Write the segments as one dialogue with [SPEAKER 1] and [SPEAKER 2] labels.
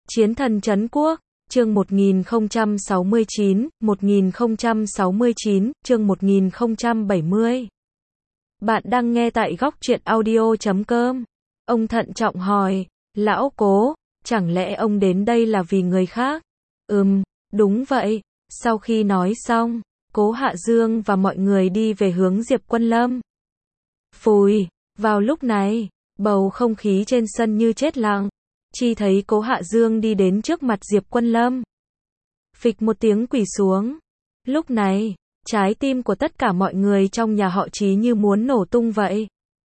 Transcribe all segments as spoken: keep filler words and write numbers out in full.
[SPEAKER 1] Chiến thần trấn quốc, chương một nghìn không trăm sáu mươi chín, một nghìn không trăm sáu mươi chín, chương một nghìn không trăm bảy mươi. Bạn đang nghe tại góc truyện audio chấm com. Ông thận trọng hỏi, lão Cố, chẳng lẽ ông đến đây là vì người khác? Ừm, đúng vậy. Sau khi nói xong, Cố Hạ Dương và mọi người đi về hướng Diệp Quân Lâm. Phùi, vào lúc này, bầu không khí trên sân như chết lặng. Chỉ thấy Cố Hạ Dương đi đến trước mặt Diệp Quân Lâm. Phịch một tiếng quỳ xuống. Lúc này, trái tim của tất cả mọi người trong nhà họ Chí như muốn nổ tung vậy.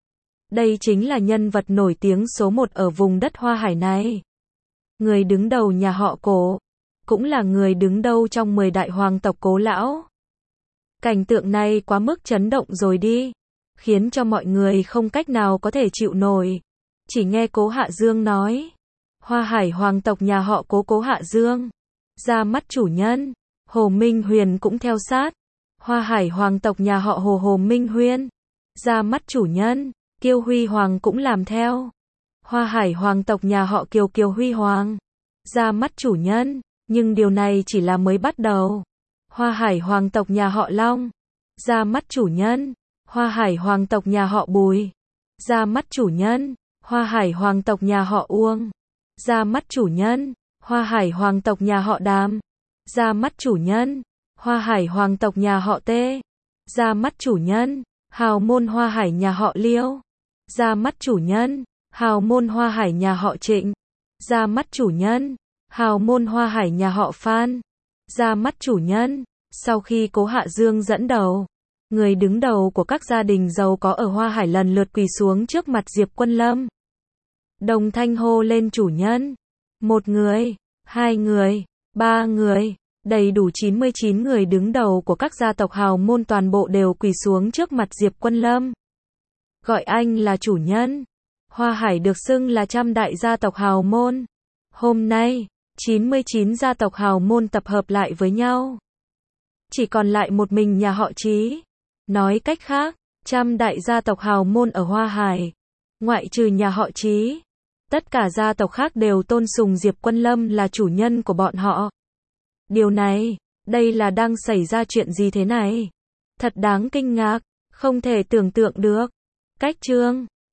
[SPEAKER 1] Đây chính là nhân vật nổi tiếng số một ở vùng đất Hoa Hải này. Người đứng đầu nhà họ Cố, cũng là người đứng đầu trong mười đại hoàng tộc Cố lão. Cảnh tượng này quá mức chấn động rồi đi, khiến cho mọi người không cách nào có thể chịu nổi. Chỉ nghe Cố Hạ Dương nói, Hoa Hải hoàng tộc nhà họ Cố Cố Hạ Dương, ra mắt chủ nhân. Hồ Minh Huyền cũng theo sát. Hoa Hải hoàng tộc nhà họ Hồ Hồ Minh Huyên, ra mắt chủ nhân. Kiêu Huy Hoàng cũng làm theo. Hoa Hải hoàng tộc nhà họ Kiều Kiều Huy Hoàng, ra mắt chủ nhân. Nhưng điều này chỉ là mới bắt đầu. Hoa Hải hoàng tộc nhà họ Long, ra mắt chủ nhân. Hoa Hải hoàng tộc nhà họ Bùi, ra mắt chủ nhân. Hoa Hải hoàng tộc nhà họ Uông, ra mắt chủ nhân. Hoa Hải hoàng tộc nhà họ Đàm, ra mắt chủ nhân. Hoa Hải hoàng tộc nhà họ Tê, ra mắt chủ nhân. Hào môn Hoa Hải nhà họ Liêu, ra mắt chủ nhân. Hào môn Hoa Hải nhà họ Trịnh, ra mắt chủ nhân. Hào môn Hoa Hải nhà họ Phan, ra mắt chủ nhân. Sau khi Cố Hạ Dương dẫn đầu, người đứng đầu của các gia đình giàu có ở Hoa Hải lần lượt quỳ xuống trước mặt Diệp Quân Lâm. Đồng thanh hô lên chủ nhân. Một người, hai người, ba người, đầy đủ chín mươi chín người đứng đầu của các gia tộc hào môn toàn bộ đều quỳ xuống trước mặt Diệp Quân Lâm. Gọi anh là chủ nhân. Hoa Hải được xưng là trăm đại gia tộc hào môn. Hôm nay, chín mươi chín gia tộc hào môn tập hợp lại với nhau. Chỉ còn lại một mình nhà họ Chí. Nói cách khác, trăm đại gia tộc hào môn ở Hoa Hải, ngoại trừ nhà họ Chí, tất cả gia tộc khác đều tôn sùng Diệp Quân Lâm là chủ nhân của bọn họ. Điều này, đây là đang xảy ra chuyện gì thế này? Thật đáng kinh ngạc, không thể tưởng tượng được. Cách chương